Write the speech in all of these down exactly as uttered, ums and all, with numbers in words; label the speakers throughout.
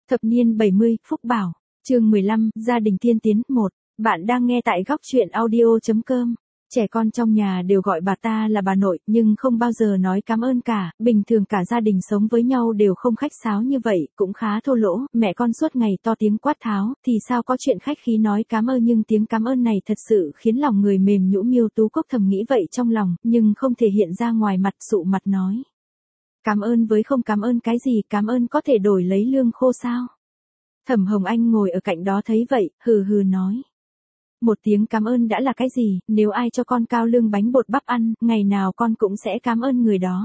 Speaker 1: Thập niên bảy mươi, Phúc Bảo, chương mười lăm, gia đình tiên tiến, một. Bạn đang nghe tại góc truyện audio.com. Trẻ con trong nhà đều gọi bà ta là bà nội, nhưng không bao giờ nói cảm ơn cả, bình thường cả gia đình sống với nhau đều không khách sáo như vậy, cũng khá thô lỗ, mẹ con suốt ngày to tiếng quát tháo, thì sao có chuyện khách khí nói cảm ơn, nhưng tiếng cảm ơn này thật sự khiến lòng người mềm nhũn. Miêu Tú Cúc thầm nghĩ vậy trong lòng, nhưng không thể hiện ra ngoài mặt, sụ mặt nói. Cảm ơn với không cảm ơn cái gì, cảm ơn có thể đổi lấy lương khô sao? Thẩm Hồng Anh ngồi ở cạnh đó thấy vậy, hừ hừ nói. Một tiếng cảm ơn đã là cái gì, nếu ai cho con cao lương bánh bột bắp ăn, ngày nào con cũng sẽ cảm ơn người đó.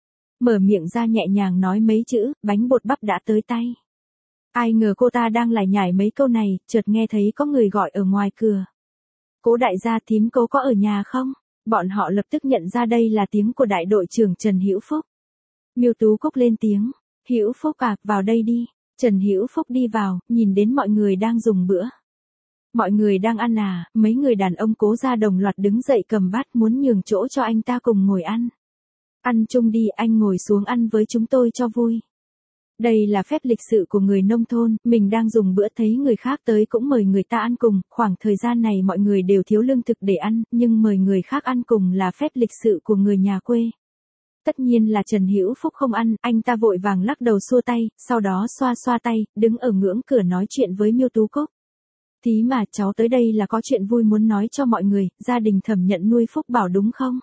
Speaker 1: Mở miệng ra nhẹ nhàng nói mấy chữ, bánh bột bắp đã tới tay. Ai ngờ cô ta đang lải nhải mấy câu này, chợt nghe thấy có người gọi ở ngoài cửa. Cố đại gia, thím cố có ở nhà không? Bọn họ lập tức nhận ra đây là tiếng của đại đội trưởng Trần Hữu Phúc. Miêu Tú Cúc lên tiếng, Hữu Phúc à, vào đây đi. Trần Hữu Phúc đi vào, nhìn đến mọi người đang dùng bữa. Mọi người đang ăn à, mấy người đàn ông Cố gia đồng loạt đứng dậy cầm bát muốn nhường chỗ cho anh ta cùng ngồi ăn. Ăn chung đi, anh ngồi xuống ăn với chúng tôi cho vui. Đây là phép lịch sự của người nông thôn, mình đang dùng bữa thấy người khác tới cũng mời người ta ăn cùng, khoảng thời gian này mọi người đều thiếu lương thực để ăn, nhưng mời người khác ăn cùng là phép lịch sự của người nhà quê. Tất nhiên là Trần Hữu Phúc không ăn, anh ta vội vàng lắc đầu xua tay, sau đó xoa xoa tay, đứng ở ngưỡng cửa nói chuyện với Miêu Tú Cúc. Tí mà cháu tới đây là có chuyện vui muốn nói cho mọi người, gia đình Thẩm nhận nuôi Phúc Bảo đúng không?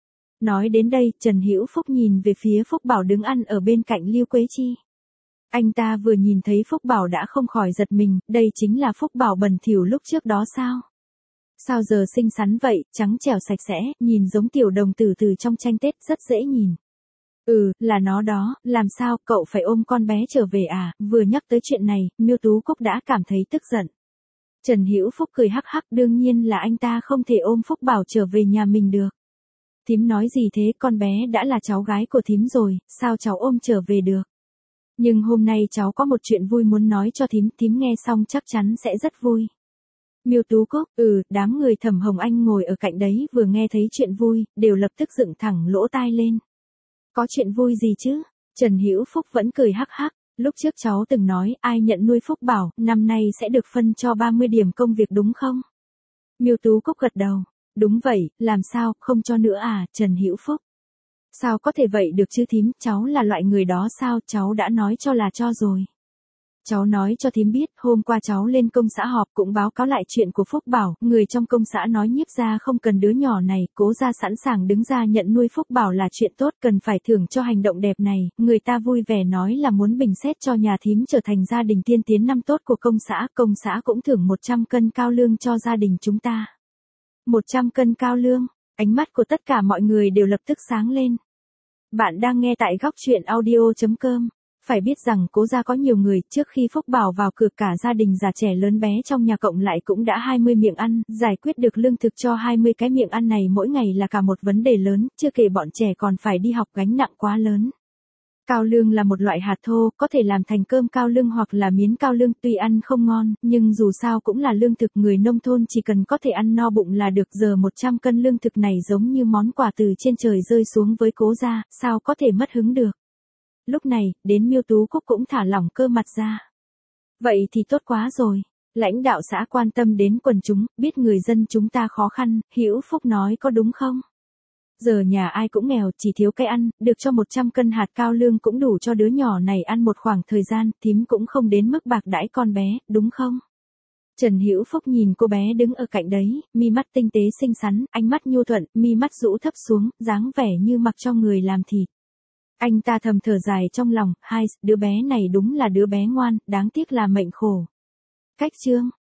Speaker 1: Nói đến đây, Trần Hữu Phúc nhìn về phía Phúc Bảo đứng ăn ở bên cạnh Lưu Quế Chi. Anh ta vừa nhìn thấy Phúc Bảo đã không khỏi giật mình, đây chính là Phúc Bảo bẩn thỉu lúc trước đó sao? Sao giờ xinh xắn vậy, trắng trẻo sạch sẽ, nhìn giống tiểu đồng tử từ trong tranh Tết, rất dễ nhìn. Ừ, là nó đó, làm sao, cậu phải ôm con bé trở về à? Vừa nhắc tới chuyện này, Miêu Tú Cúc đã cảm thấy tức giận. Trần Hữu Phúc cười hắc hắc, đương nhiên là anh ta không thể ôm Phúc Bảo trở về nhà mình được. Thím nói gì thế, con bé đã là cháu gái của thím rồi, sao cháu ôm trở về được? Nhưng hôm nay cháu có một chuyện vui muốn nói cho thím, thím nghe xong chắc chắn sẽ rất vui. Miêu Tú Cúc, ừ, đám người Thẩm Hồng Anh ngồi ở cạnh đấy vừa nghe thấy chuyện vui, đều lập tức dựng thẳng lỗ tai lên. Có chuyện vui gì chứ? Trần Hữu Phúc vẫn cười hắc hắc, lúc trước cháu từng nói ai nhận nuôi Phúc Bảo, năm nay sẽ được phân cho ba mươi điểm công việc đúng không? Miêu Tú Cúc gật đầu, đúng vậy, làm sao, không cho nữa à, Trần Hữu Phúc? Sao có thể vậy được chứ thím, cháu là loại người đó sao, cháu đã nói cho là cho rồi. Cháu nói cho thím biết, hôm qua cháu lên công xã họp cũng báo cáo lại chuyện của Phúc Bảo, người trong công xã nói Nhiếp gia không cần đứa nhỏ này, Cố gia sẵn sàng đứng ra nhận nuôi Phúc Bảo là chuyện tốt, cần phải thưởng cho hành động đẹp này, người ta vui vẻ nói là muốn bình xét cho nhà thím trở thành gia đình tiên tiến năm tốt của công xã, công xã cũng thưởng một trăm cân cao lương cho gia đình chúng ta. một trăm cân cao lương, ánh mắt của tất cả mọi người đều lập tức sáng lên. Bạn đang nghe tại góc truyện audio.com. Phải biết rằng Cố gia có nhiều người, trước khi Phúc Bảo vào cửa cả gia đình già trẻ lớn bé trong nhà cộng lại cũng đã hai mươi miệng ăn, giải quyết được lương thực cho hai mươi cái miệng ăn này mỗi ngày là cả một vấn đề lớn, chưa kể bọn trẻ còn phải đi học, gánh nặng quá lớn. Cao lương là một loại hạt thô, có thể làm thành cơm cao lương hoặc là miến cao lương, tuy ăn không ngon, nhưng dù sao cũng là lương thực, người nông thôn chỉ cần có thể ăn no bụng là được, giờ một trăm cân lương thực này giống như món quà từ trên trời rơi xuống với Cố gia, sao có thể mất hứng được. Lúc này, đến Miêu Tú Cúc cũng thả lỏng cơ mặt ra. Vậy thì tốt quá rồi. Lãnh đạo xã quan tâm đến quần chúng, biết người dân chúng ta khó khăn, Hữu Phúc nói có đúng không? Giờ nhà ai cũng nghèo, chỉ thiếu cái ăn, được cho một trăm cân hạt cao lương cũng đủ cho đứa nhỏ này ăn một khoảng thời gian, thím cũng không đến mức bạc đãi con bé, đúng không? Trần Hữu Phúc nhìn cô bé đứng ở cạnh đấy, mi mắt tinh tế xinh xắn, ánh mắt nhu thuận, mi mắt rũ thấp xuống, dáng vẻ như mặc cho người làm thịt. Anh ta thầm thở dài trong lòng, hai, đứa bé này đúng là đứa bé ngoan, đáng tiếc là mệnh khổ. Cách chương